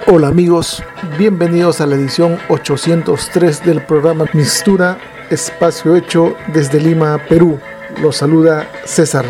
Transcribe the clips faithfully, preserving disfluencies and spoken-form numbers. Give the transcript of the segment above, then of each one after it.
Hola amigos, bienvenidos a la edición ochocientos tres del programa Mixtura, espacio hecho desde Lima, Perú. Los saluda César.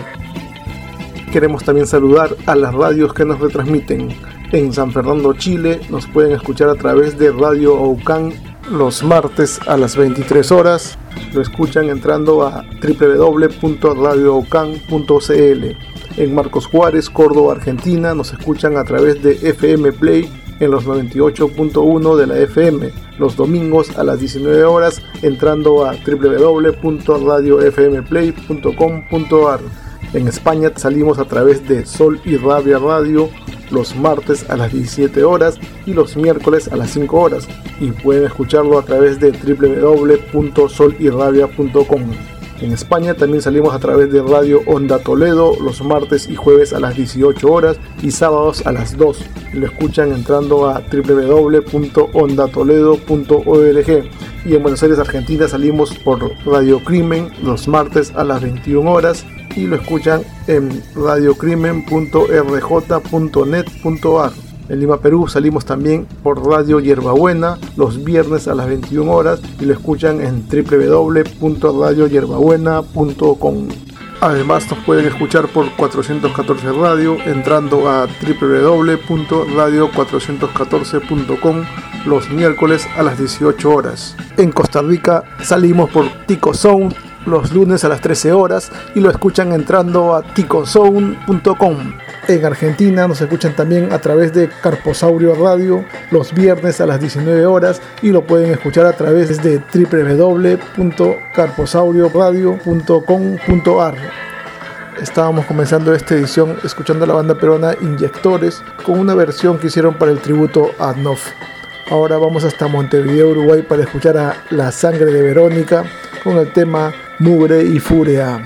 Queremos también saludar a las radios que nos retransmiten. En San Fernando, Chile, nos pueden escuchar a través de Radio Aucán los martes a las veintitrés horas. Lo escuchan entrando a doble u doble u doble u punto radio aucán punto c l. En Marcos Juárez, Córdoba, Argentina, nos escuchan a través de F M Play en los noventa y ocho punto uno de la F M, los domingos a las diecinueve horas, entrando a doble u doble u doble u punto radio f m play punto com punto a r. En España salimos a través de Sol y Rabia Radio los martes a las diecisiete horas y los miércoles a las cinco horas, y pueden escucharlo a través de doble u doble u doble u punto sol y rabia punto com. En España también salimos a través de Radio Onda Toledo los martes y jueves a las dieciocho horas y sábados a las dos. Lo escuchan entrando a doble u doble u doble u punto onda toledo punto org. Y en Buenos Aires, Argentina, salimos por Radio Crimen los martes a las veintiuna horas y lo escuchan en radio crimen punto r j punto net punto a r. En Lima, Perú, salimos también por Radio Yerbabuena los viernes a las veintiuna horas y lo escuchan en doble u doble u doble u punto radio yerbabuena punto com. Además, nos pueden escuchar por cuatrocientos catorce Radio entrando a doble u doble u doble u punto radio cuatrocientos catorce punto com los miércoles a las dieciocho horas. En Costa Rica salimos por Tico Sound los lunes a las trece horas y lo escuchan entrando a tico sound punto com. En Argentina nos escuchan también a través de Carposaurio Radio los viernes a las diecinueve horas y lo pueden escuchar a través de doble u doble u doble u punto carposaurio radio punto com punto a r. Estábamos comenzando esta edición escuchando a la banda peruana Inyectores con una versión que hicieron para el tributo a Adnof. Ahora vamos hasta Montevideo, Uruguay, para escuchar a La Sangre de Verónica con el tema Mugre y Furia.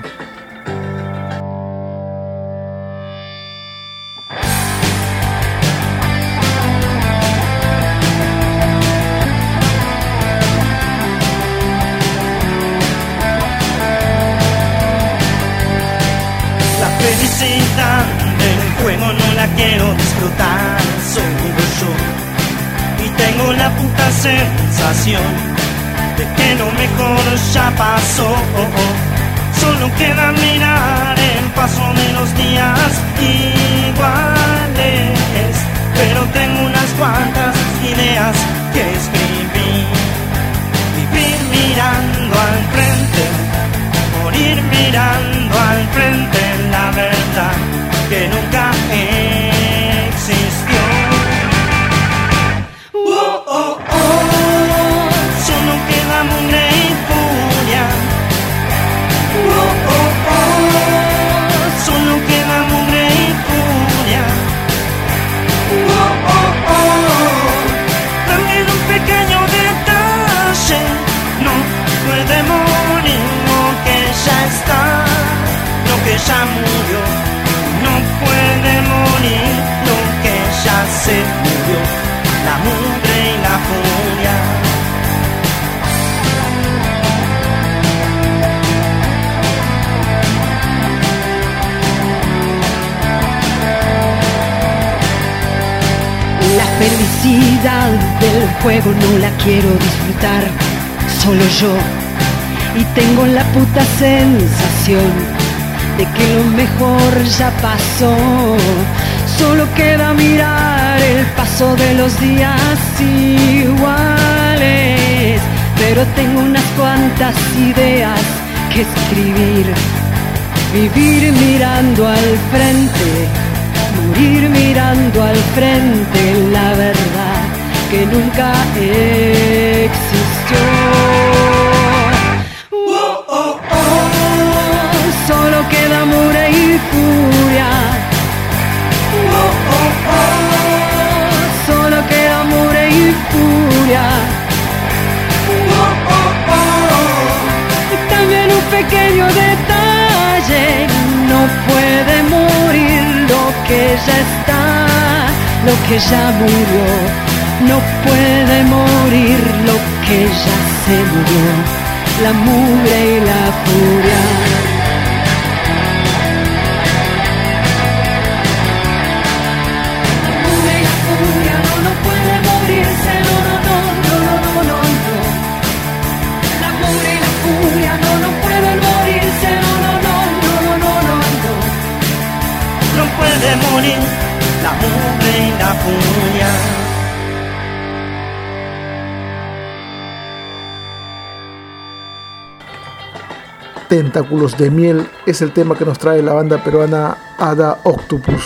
La felicidad del juego no la quiero disfrutar, solo yo. Y tengo la puta sensación de que lo mejor ya pasó. Solo queda mirar el paso de los días iguales, pero tengo unas cuantas ideas que escribir. Vivir mirando al frente, morir mirando al frente, la verdad que nunca existió. Oh, oh, oh, solo queda mugre y furia. Oh, oh, oh, solo queda mugre y furia. Oh, oh, oh, también un pequeño detalle, no puede morir lo que ya está, lo que ya murió. No puede morir lo que ya se murió, la mugre y la furia. La felicidad del juego no la quiero disfrutar, solo yo. Y tengo la puta sensación de que lo mejor ya pasó. Solo queda mirar el paso de los días iguales, pero tengo unas cuantas ideas que escribir. Vivir mirando al frente, morir mirando al frente, la verdad que nunca existió. Oh, oh, oh, solo queda mugre y furia. Oh, oh, oh, solo queda mugre y furia. Oh, oh, oh, Y también un pequeño detalle, no puede morir lo que ya está, lo que ya murió. No puede morir lo que ya se murió, la mugre y la furia. La mugre y la furia no, no puede puede morir la mugre y la furia. Tentáculos de miel es el tema que nos trae la banda peruana Ada Octopus.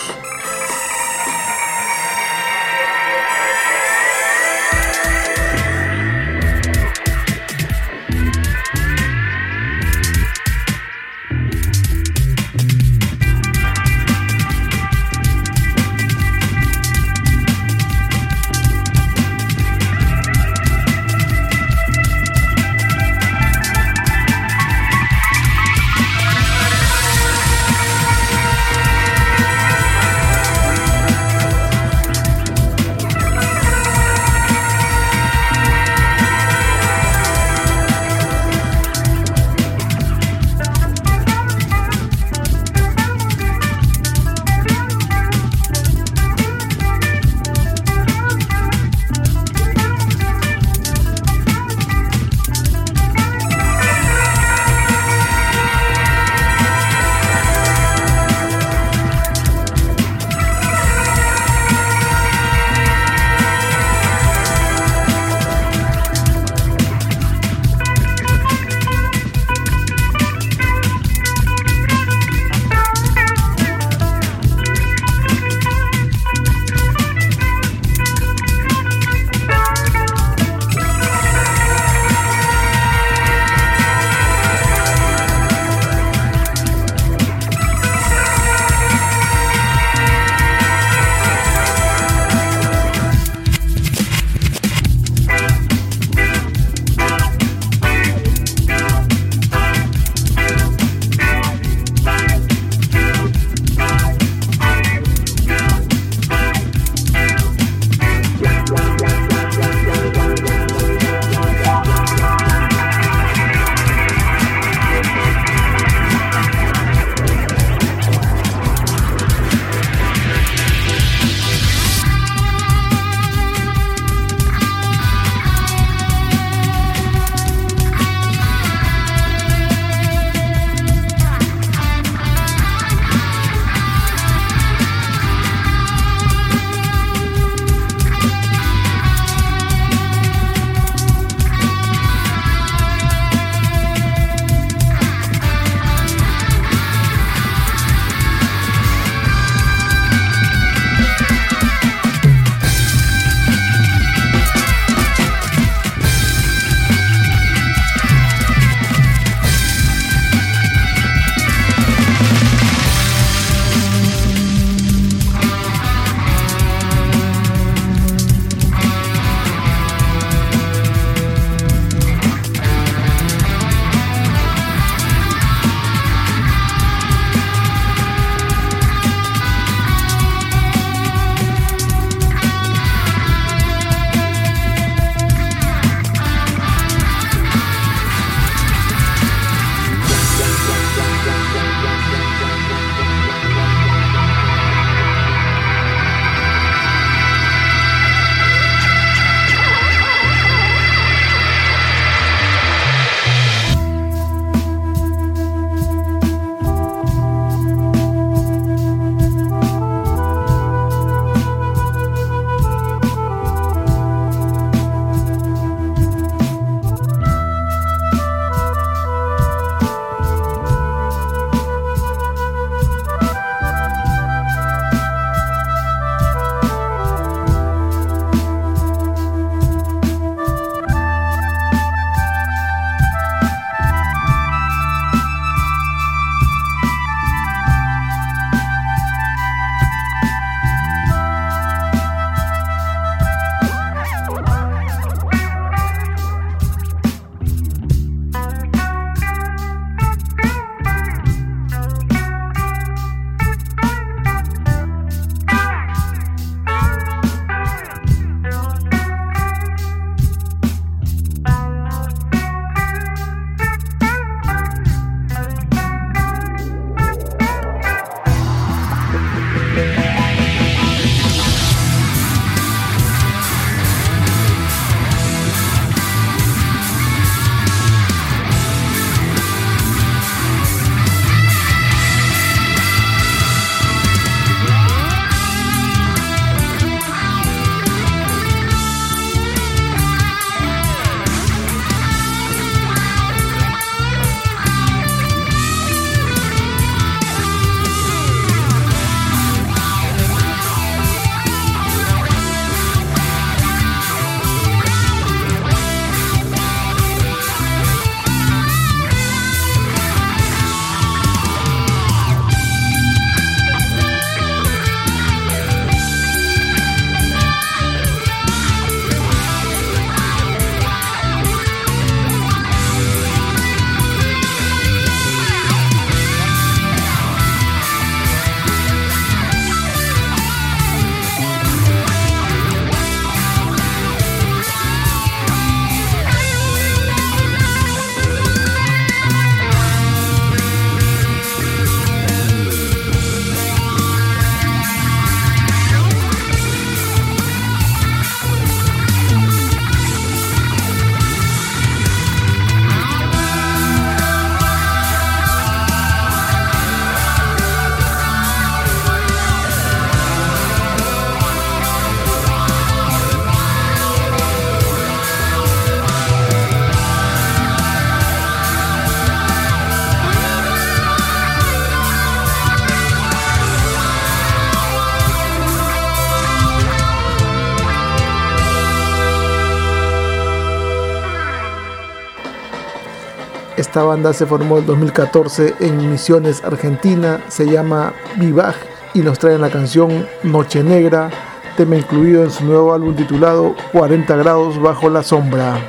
Esta banda se formó en dos mil catorce en Misiones, Argentina. Se llama Vivag y nos traen la canción Noche Negra, tema incluido en su nuevo álbum titulado cuarenta grados bajo la sombra.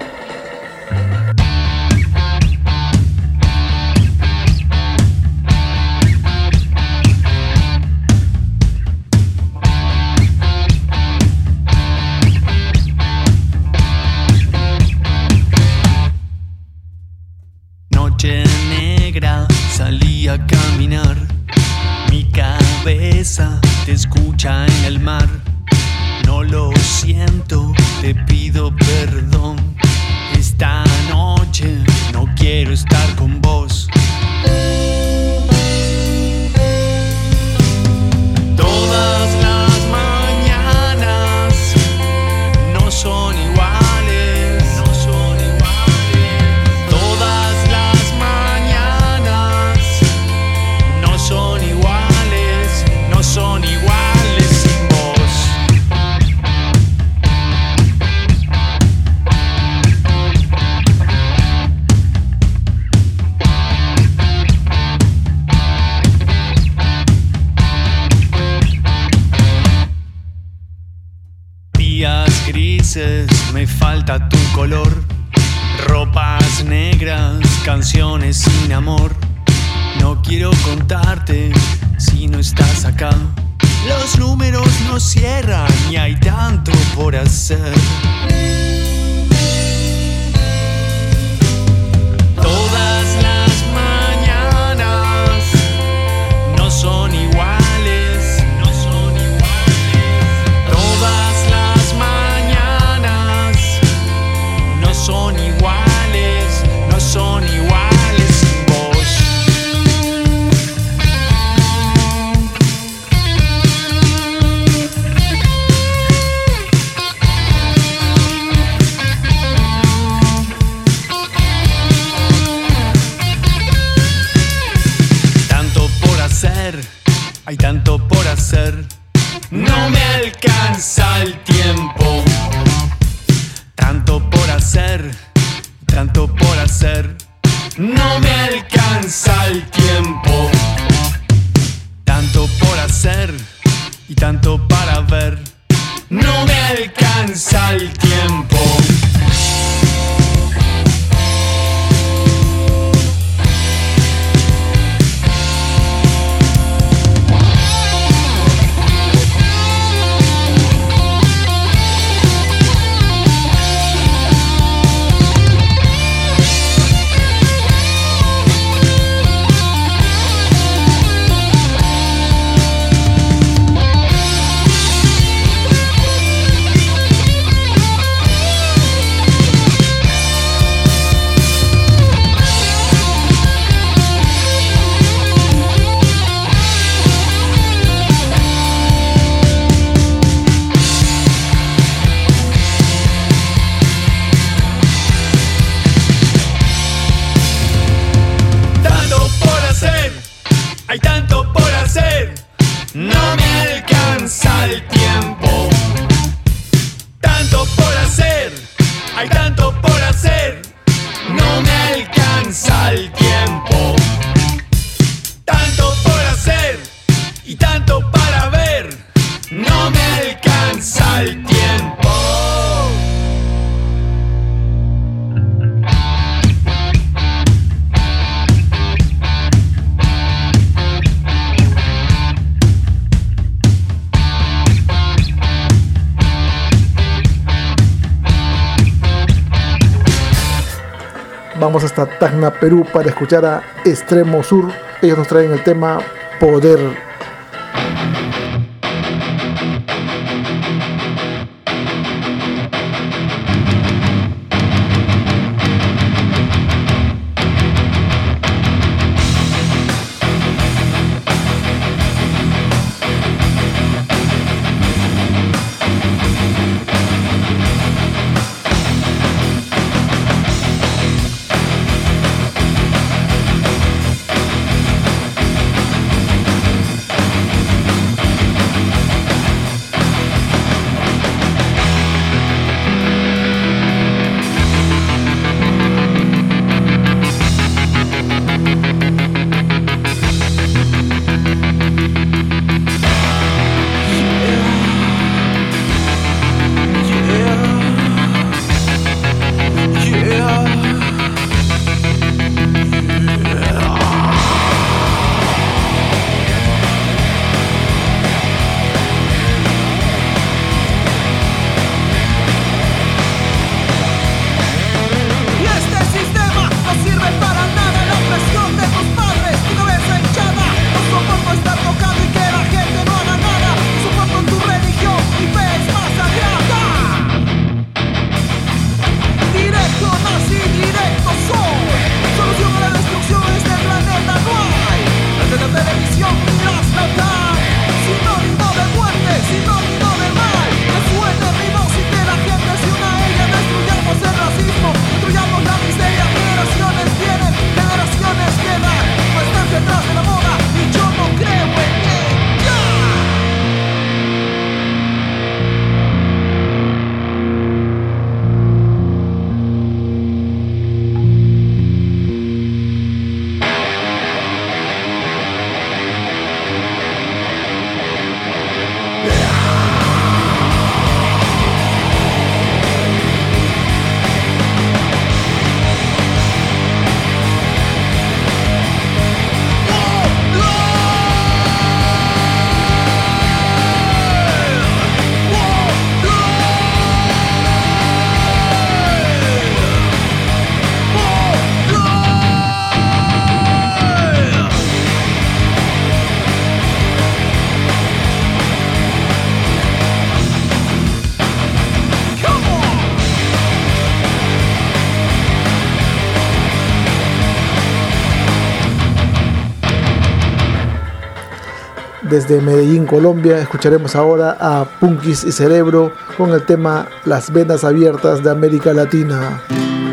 Noche negra, salí a caminar, mi cabeza te escucha en el mar. No lo siento, te pido perdón. Esta noche no quiero estar con vos. Todas las mañanas no son iguales, no son iguales. Todas las mañanas no son iguales, no son iguales sin vos. Días grises, me falta tu color. Ropas negras, canciones sin amor. No quiero contarte si no estás acá. Los números no cierran y hay tanto por hacer. Todas las mañanas no son iguales, no son iguales. Todas las mañanas no son iguales, no son iguales sin vos. Tanto por hacer, hay tanto por hacer. No me alcanza el tiempo. Tanto por hacer, tanto por hacer. No me alcanza el tiempo. Tanto por hacer y tanto para ver. No me alcanza el tiempo. Hay tanto por hacer, no me alcanza el tiempo. Tanto por hacer, hay tanto por hacer, no me alcanza el tiempo. Tanto por hacer y tanto para ver, no me alcanza el tiempo. Vamos hasta Tacna, Perú, para escuchar a Extremo Sur. Ellos nos traen el tema Poder. desde Medellín, Colombia. Escucharemos ahora a Punkis y Cerebro con el tema Las Venas Abiertas de América Latina.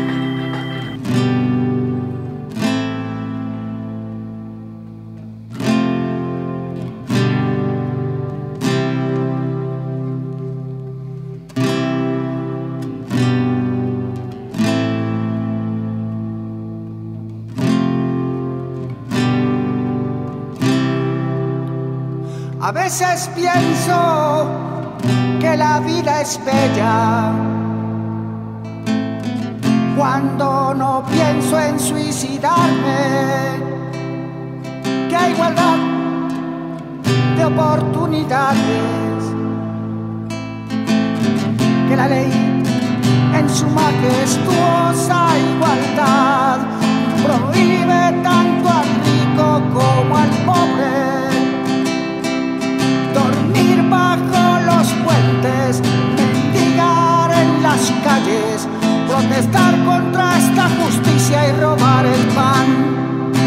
A veces pienso que la vida es bella cuando no pienso en suicidarme, que hay igualdad de oportunidades, que la ley en su majestuosa igualdad prohíbe tanto al rico como al pobre dormir bajo los puentes, mendigar en las calles, protestar contra esta justicia y robar el pan.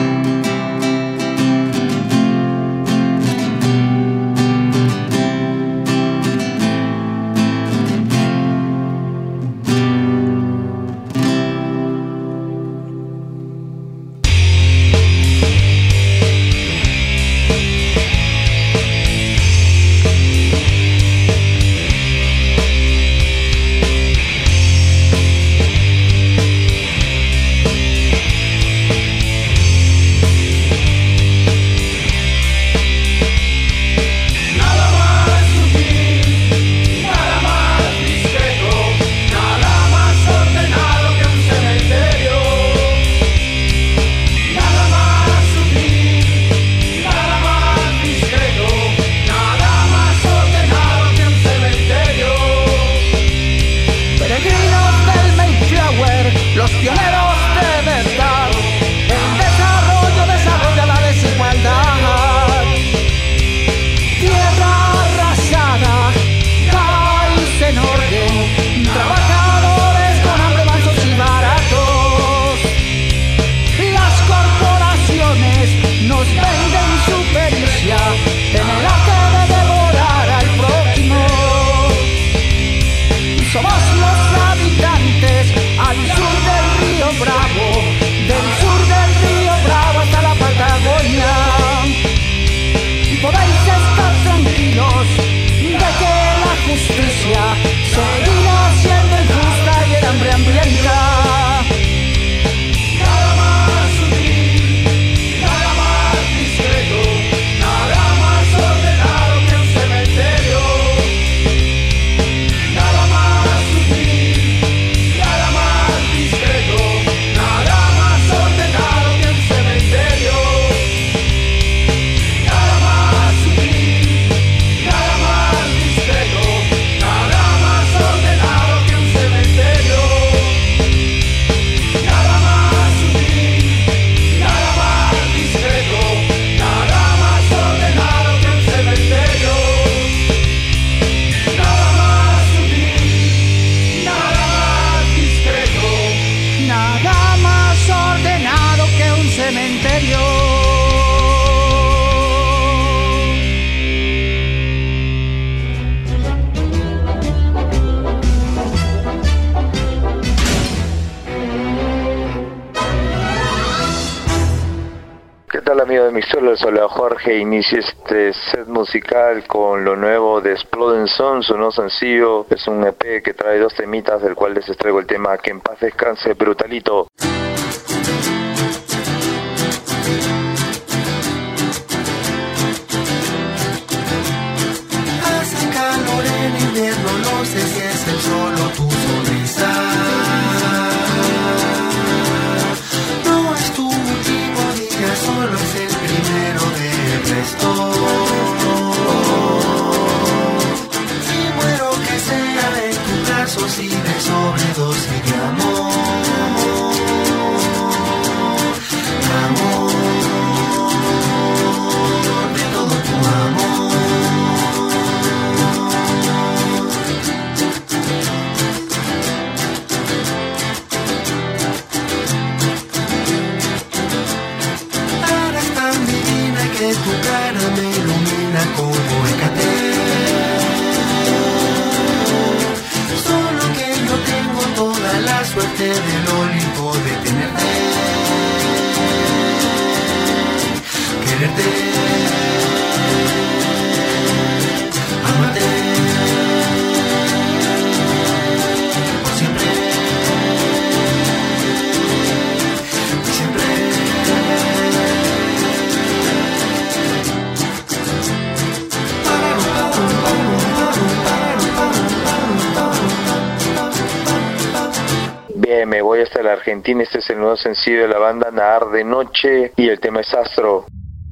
Les habla Jorge. Inicia este set musical con lo nuevo de Exploding Sun, su nuevo sencillo. Es un E P que trae dos temitas, del cual les extraigo el tema Que en paz descanse Brutalito. Hace calor en invierno, no sé si es el sol o tu sonrisa. No es tu último día, solo es el primero del resto. Si muero que sea en tu caso, si de sobredosis de amor. Amor, de todo tu amor. Eres tan divina que tu cara me ilumina Me voy hasta la Argentina. Este es el nuevo sencillo de la banda Nadar de Noche y el tema es Astro.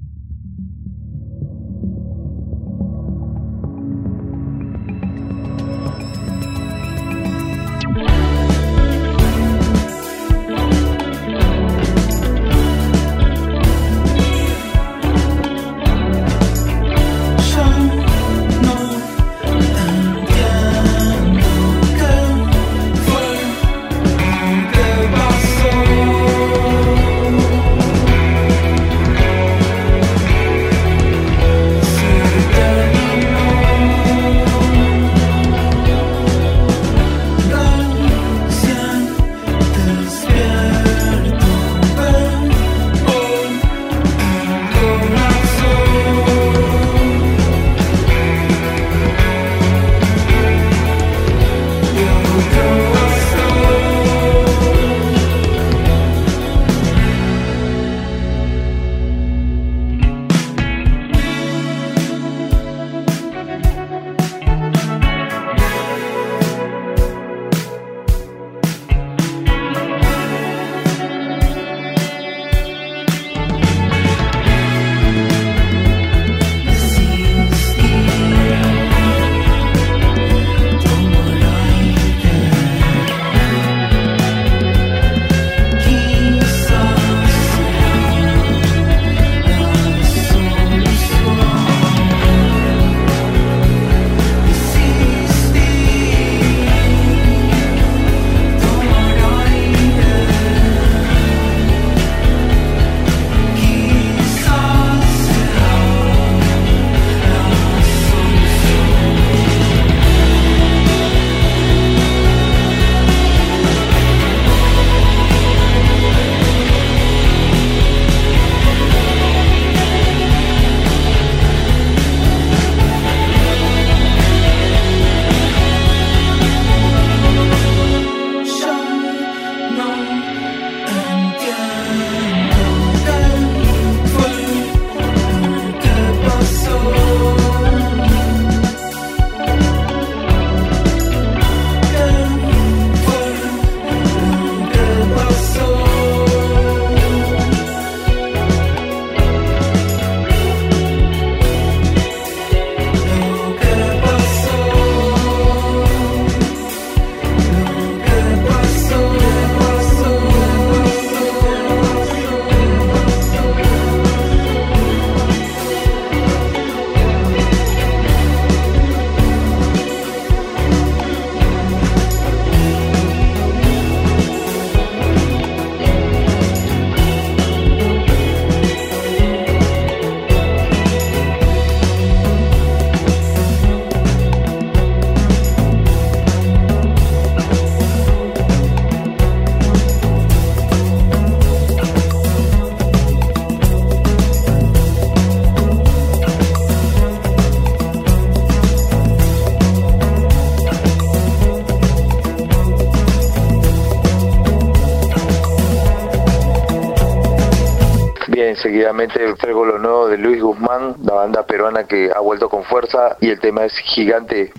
Seguidamente traigo lo nuevo de Luis Guzmán, la banda peruana que ha vuelto con fuerza y el tema es Gigante.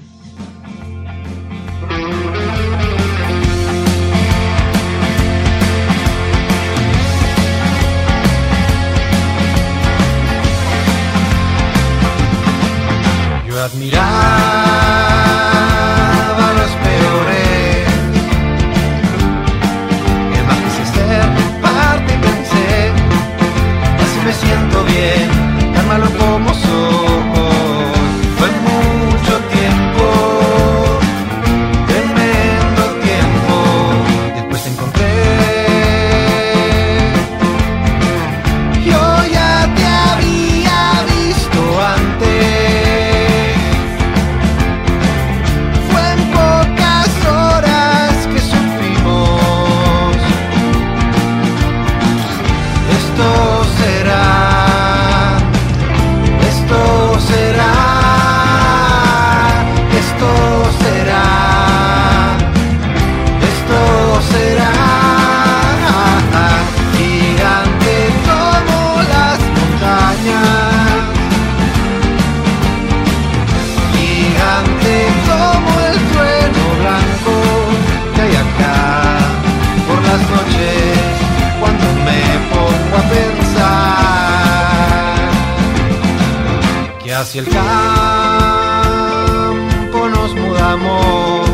Yo admiraba a los peores, el más quise ser parte y pensé, así me siento bien, tan malo como soy. Fue mucho tiempo, tremendo tiempo, después te encontré. Yo ya te había visto antes, hacia el campo nos mudamos.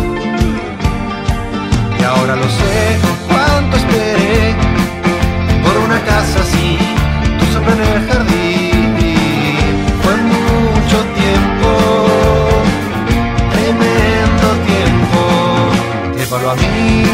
Y ahora lo sé, cuánto esperé por una casa así, tu sombra en el jardín. Fue mucho tiempo, tremendo tiempo, llévalo a mí.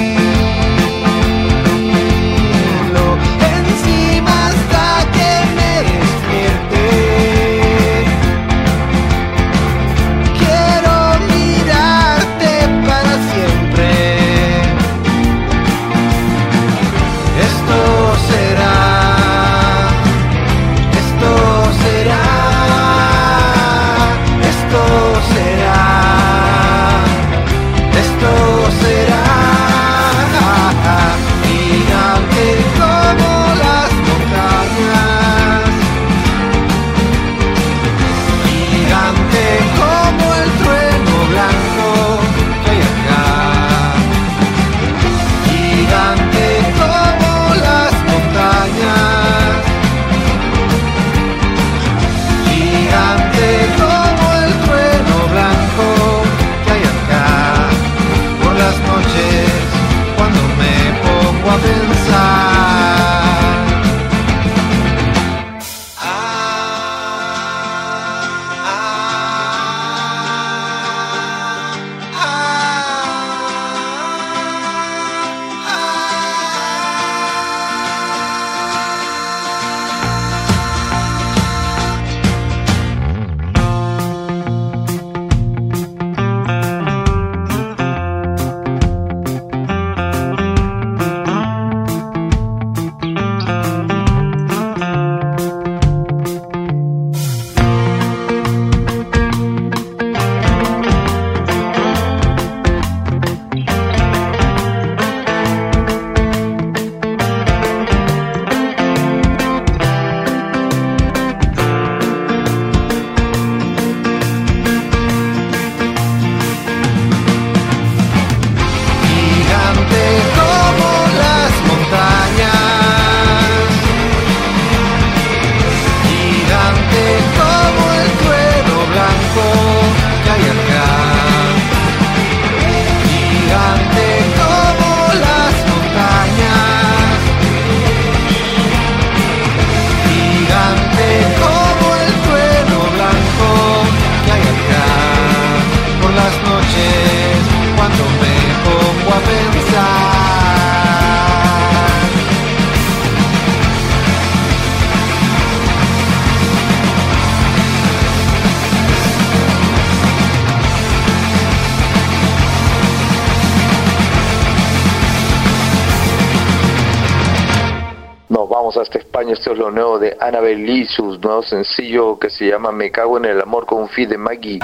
Hasta España. Esto es lo nuevo de Annabel Lee, su nuevo sencillo que se llama Me cago en el amor con un feat de Maggie.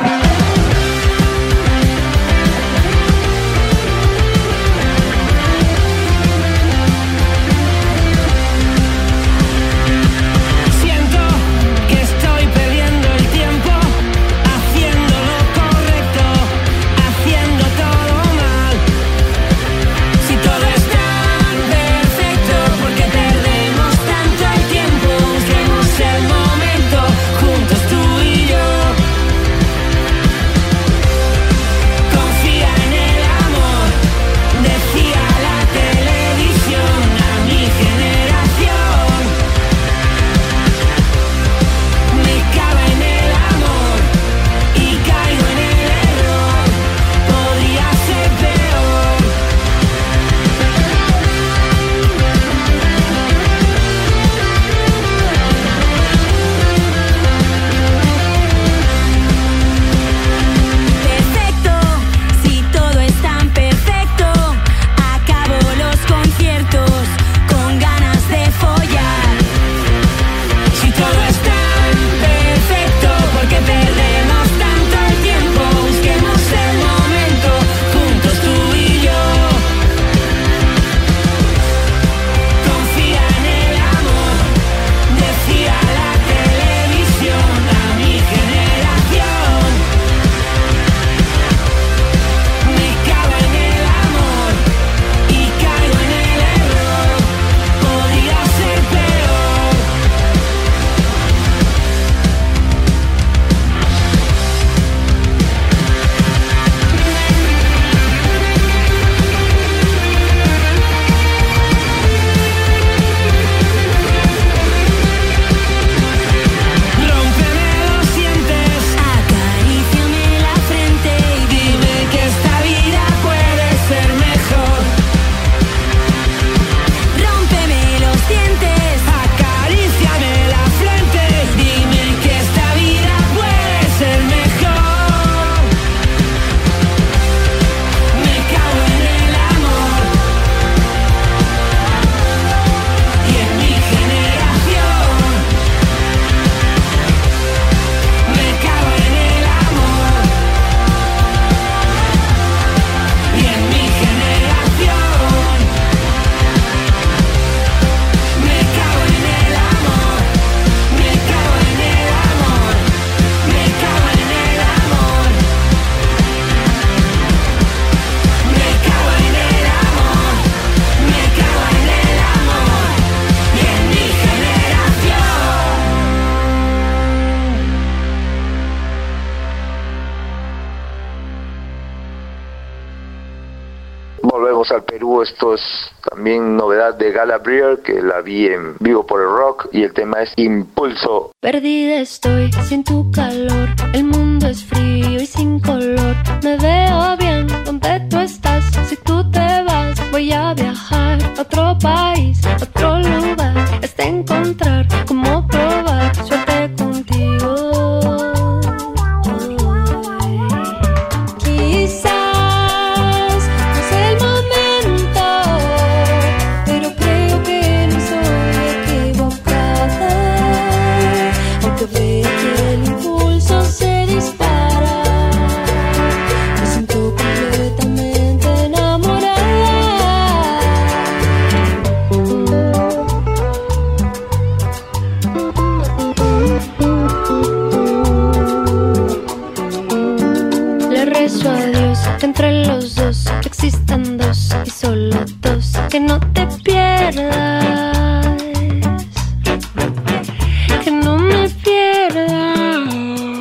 El momento juntos tú y yo. volvemos al Perú. Esto es también novedad de Gala Brier, que la vi en vivo por el rock, y el tema es Impulso. Perdida estoy sin tu calor, el mundo es frío y sin color. Me veo bien donde tú estás, si tú te vas voy a viajar a otro país, a otro lugar, hasta encontrar cómo probar suerte contigo. Que entre los dos existan dos y solo dos, que no te pierdas, que no me pierdas.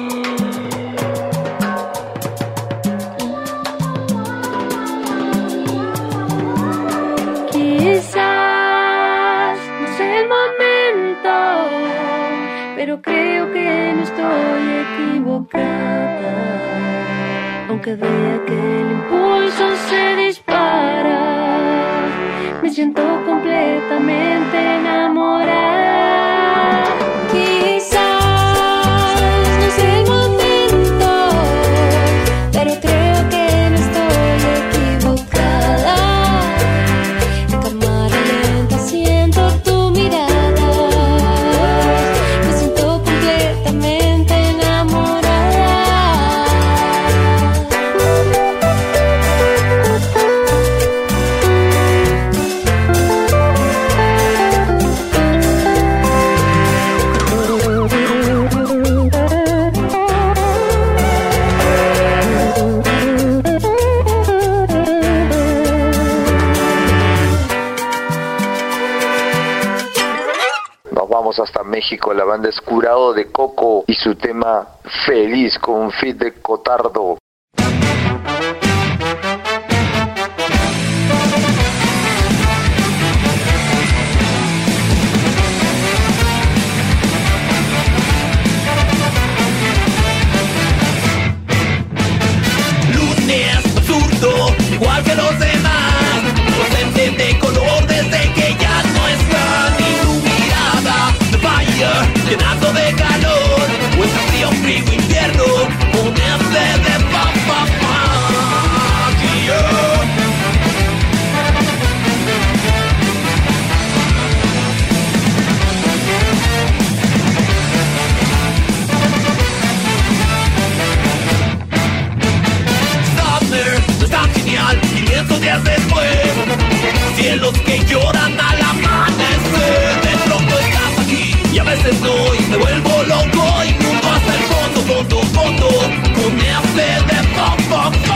Quizás no sea el momento, pero creo que no estoy equivocada. Aunque vea que el impulso se dispara, me siento completamente enamorada. Quizás no sea el momento, pero creo que no estoy equivocada. En cámara lenta siento tu mirada, me siento completamente enamorada. Hasta México, la banda es Curado de Coco y su tema Feliz con un feat de Cotardo. Lunes absurdo, igual que los demás, inocente de color desde que ya no está ni tu mirada de fire, llenando de calor, o ese frío, frío invierno, ponerse de pa pa pa, yeah. Summer, no es tan genial, quinientos días después, cielos que lloran al amanecer. De pronto estás aquí y a veces no, y me vuelvo loco, inmundo hasta el fondo, fondo, fondo, con ese de pop, pop, pop.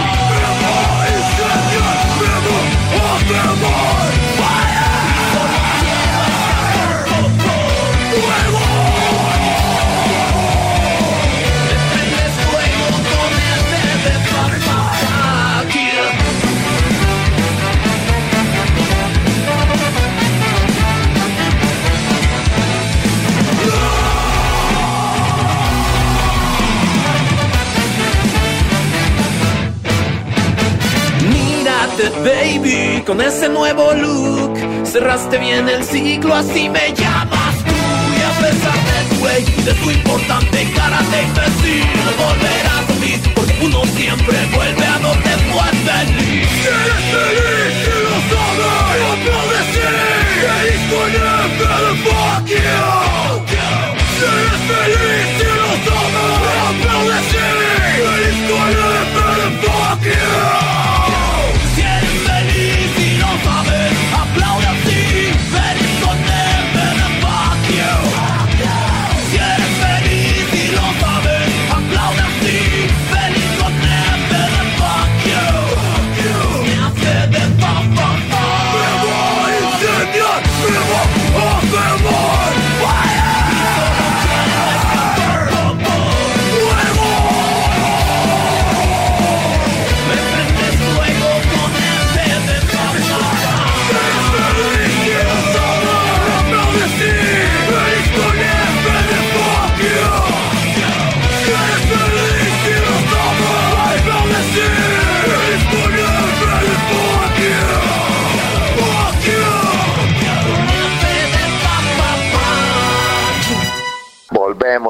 Baby, con ese nuevo look cerraste bien el ciclo, así me llamas tú. Y a pesar de tu way y de tu importante cara de imbécil, no volverás a mí, porque uno siempre vuelve a donde fue feliz. Si eres feliz, si lo sabes, aplaudecí. Feliz con F de fuck you. Si eres feliz, si lo sabes, aplaudecí. Feliz con F de fuck you. Aplaude así, feliz con M de fuck you. Si eres feliz y lo sabes, aplaude así.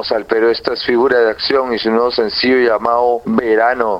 Volvemos al Perú, esta es Figura de Acción y su nuevo sencillo llamado Verano.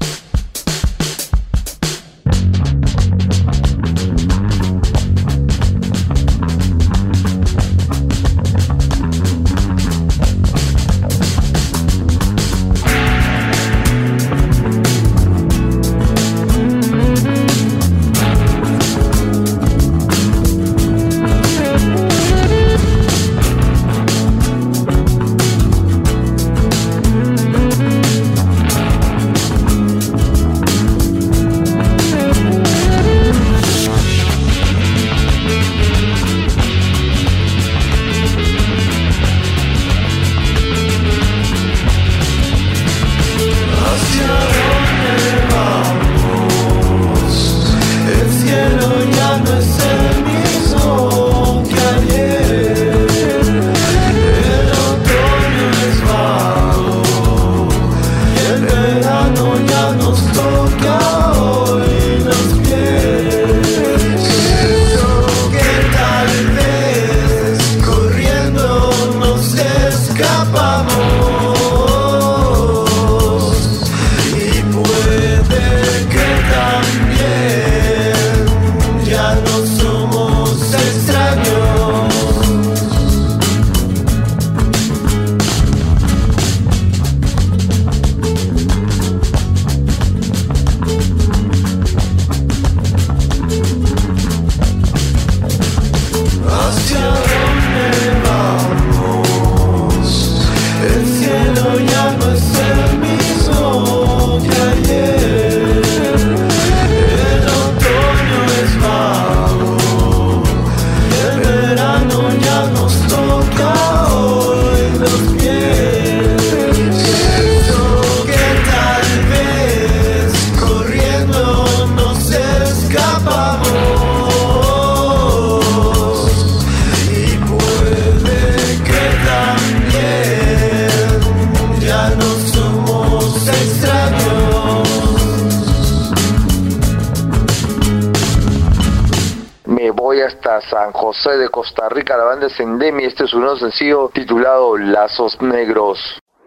San José de Costa Rica, la banda es Endemi, este es un nuevo sencillo titulado Lazos Negros.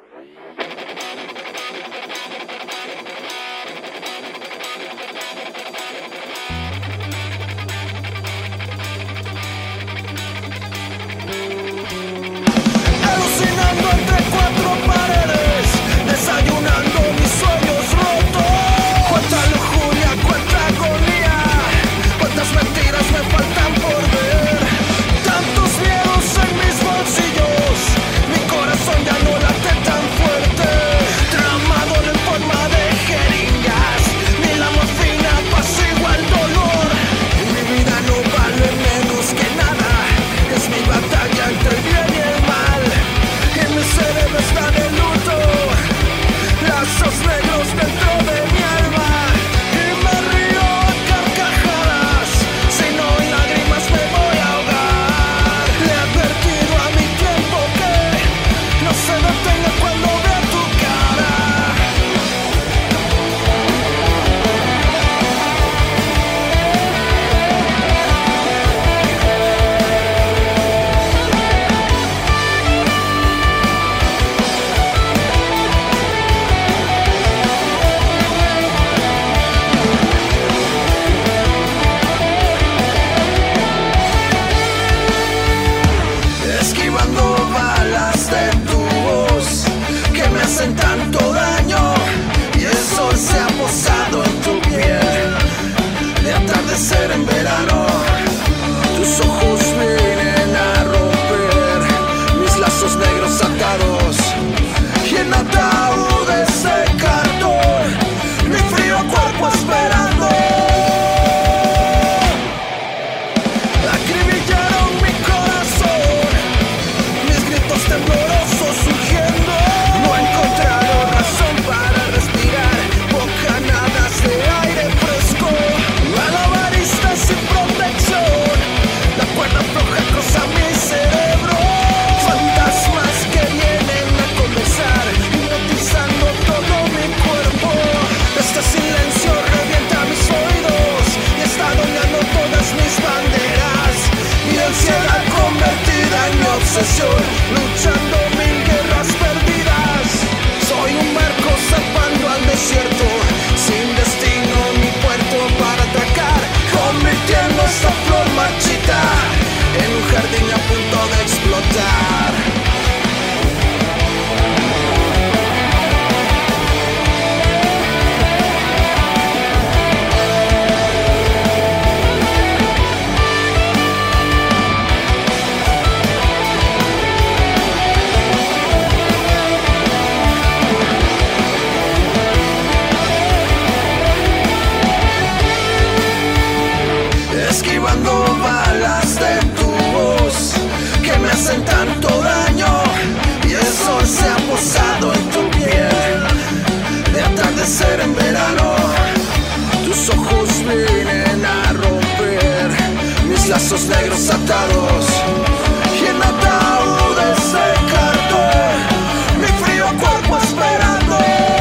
Alucinando entre cuatro paredes, desayunando mis sueños rotos. Cuánta lujuria, cuánta agonía, cuántas mentiras me faltan por ver. Tantos miedos en mis bolsillos, mi corazón ya no late tan fuerte. Tramado en forma de jeringas, ni la morfina apacigua el dolor. Mi vida no vale menos que nada, es mi batalla entre el bien y el mal. En mi cerebro está de luto, lazos negros dentro de mi alma. Y me río a carcajadas, si no en lágrimas me voy a ahogar. Le he advertido a mi tiempo que no se detenga cuando vea tu cara. Esquivando balas de tu voz que me hacen tanto daño, y el sol se ha posado en tu piel de atardecer en verano. Tus ojos vienen a romper mis lazos negros atados, y en ataúdes de cartón mi frío cuerpo esperando. Acribillaron mi corazón, mis gritos temblorosos surgiendo. No encontraron razón para respirar bocanadas de aire fresco. Malabaristas sin protección, la cuerda floja cruza mi cerebro. Fantasmas que vienen a comenzar, hipnotizando todo mi cuerpo. Este silencio revienta mis oídos y está dominando todas mis banderas. Mi ansiedad convertida en mi obsesión, luchando mil guerras desatados y en ataúdes de cartón, mi frío cuerpo esperando.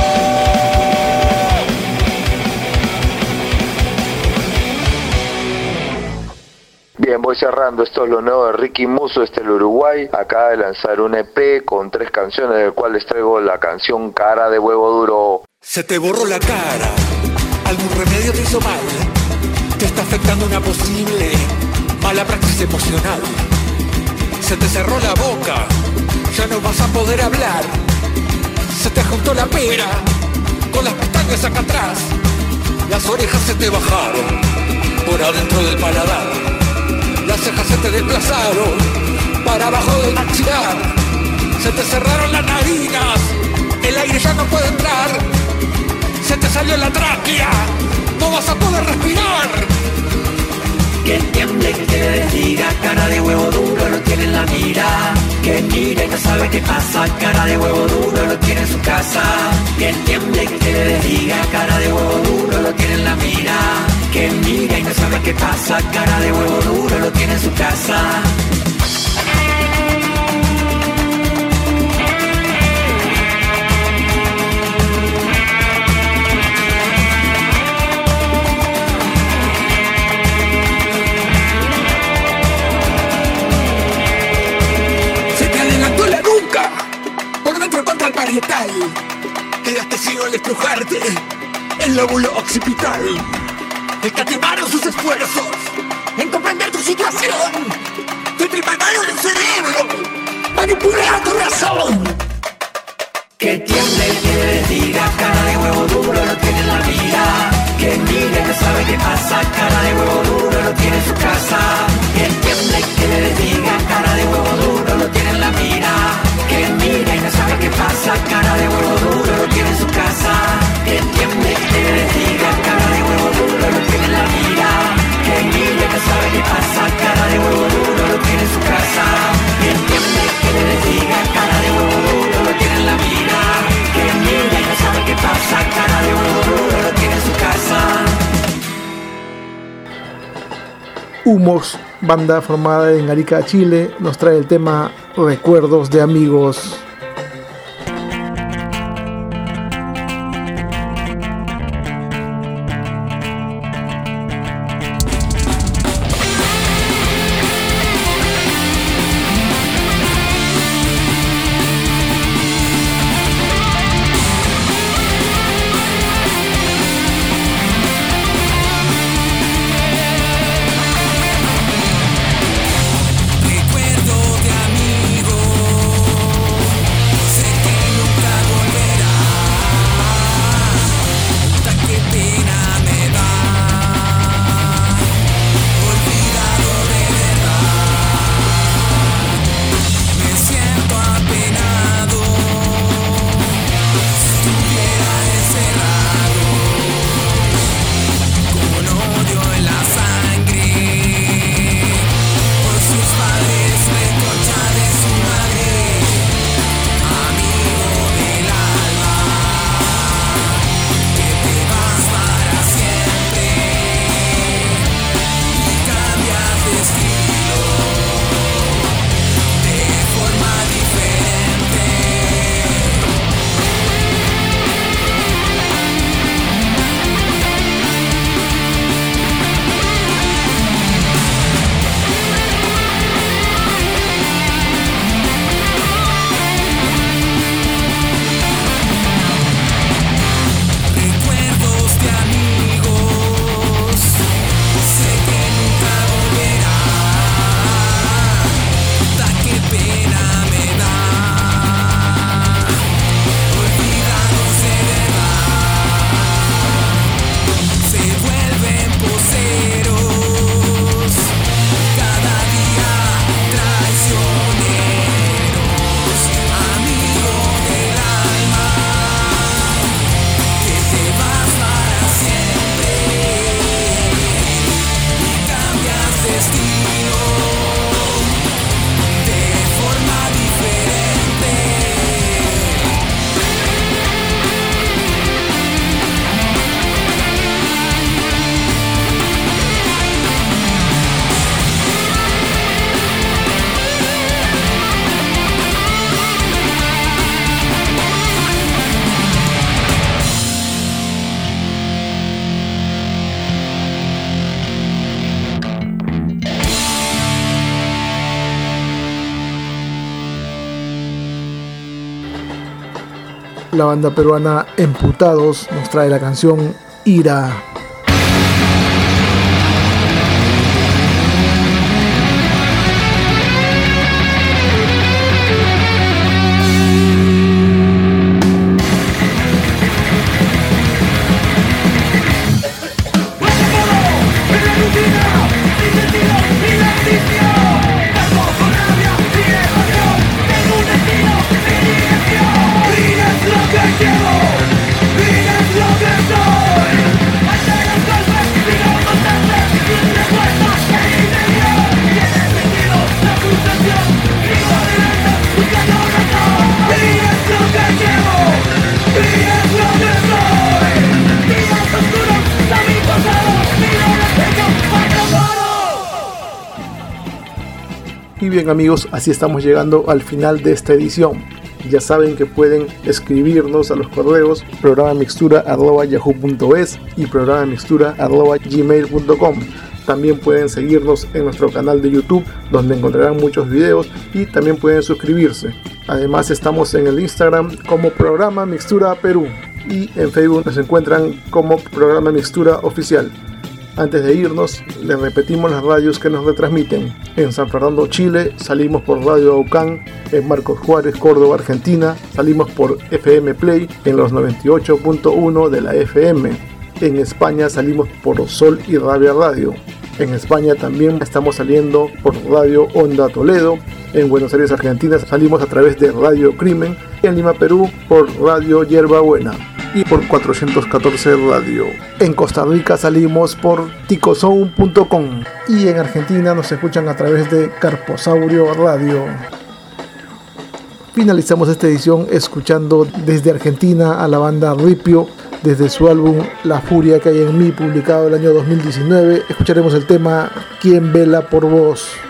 Bien, voy cerrando. Esto es lo nuevo de Ricky Musso, este el Uruguay. Acaba de lanzar un E P con tres canciones, del cual les traigo la canción Cara de Huevo Duro. Se te borró la cara, algún remedio te hizo mal, te está afectando una posible mala praxis emocional. Se te cerró la boca, ya no vas a poder hablar. Se te juntó la pera, con las pestañas acá atrás. Las orejas se te bajaron, por adentro del paladar. Las cejas se te desplazaron, para abajo del maxilar. Se te cerraron las narinas, el aire ya no puede entrar. Se te salió la tráquea, no vas a poder respirar. Que tiemble, que le diga, cara de huevo duro, lo tiene en la mira. Que mire, no sabe qué pasa, cara de huevo duro, lo tiene en su casa. Que tiemble, que le diga, cara de huevo duro, lo tiene en la mira. Que mire, no sabe qué pasa, cara de huevo duro, lo tiene en su casa. Parietal, quedaste ciego al estrujarte el lóbulo occipital. Escatimaron sus esfuerzos en comprender tu situación. Te tripanaron el cerebro, manipularon tu razón. Que tiemble, que le diga, cara de huevo duro, lo tiene en la mira. Que mire, no sabe qué pasa, cara de huevo duro, lo tiene en su casa. Que tiemble, que le diga, cara de huevo duro, lo tiene en la mira. Que mire y no sabe qué pasa, cara de huevo duro, lo tiene en su casa. Que tiemble, que le diga, cara de huevo duro, lo tiene en la mira. Que mire y no sabe qué pasa, cara de huevo duro, lo tiene en su casa. Que tiemble, que le diga, cara de huevo duro, lo tiene en la mira. Que mire y no sabe qué pasa, cara de huevo duro, lo tiene en su casa. Humos, banda formada en Arica, Chile, nos trae el tema Recuerdos de Amigos. Recuerdo de amigos la banda peruana Emputados nos trae la canción Ira. Y bien amigos, así estamos llegando al final de esta edición. Ya saben que pueden escribirnos a los correos programamixtura arroba yahoo punto es y programamixtura arroba gmail punto com. También pueden seguirnos en nuestro canal de YouTube, donde encontrarán muchos videos, y también pueden suscribirse. Además estamos en el Instagram como Programa Mixtura Perú, y en Facebook nos encuentran como Programa Mixtura Oficial. Antes de irnos, les repetimos las radios que nos retransmiten. En San Fernando, Chile, salimos por Radio Aucán. En Marcos Juárez, Córdoba, Argentina, salimos por F M Play en los noventa y ocho punto uno de la F M. En España salimos por Sol y Rabia Radio. En España también estamos saliendo por Radio Onda Toledo. En Buenos Aires, Argentina, salimos a través de Radio Crimen. En Lima, Perú, por Radio Yerba Buena y por cuatrocientos catorce Radio. En Costa Rica salimos por ticosound punto com y en Argentina nos escuchan a través de Carposaurio Radio. Finalizamos esta edición escuchando desde Argentina a la banda Ripio, desde su álbum La Furia que hay en mí, publicado el año dos mil diecinueve. Escucharemos el tema ¿Quién vela por vos?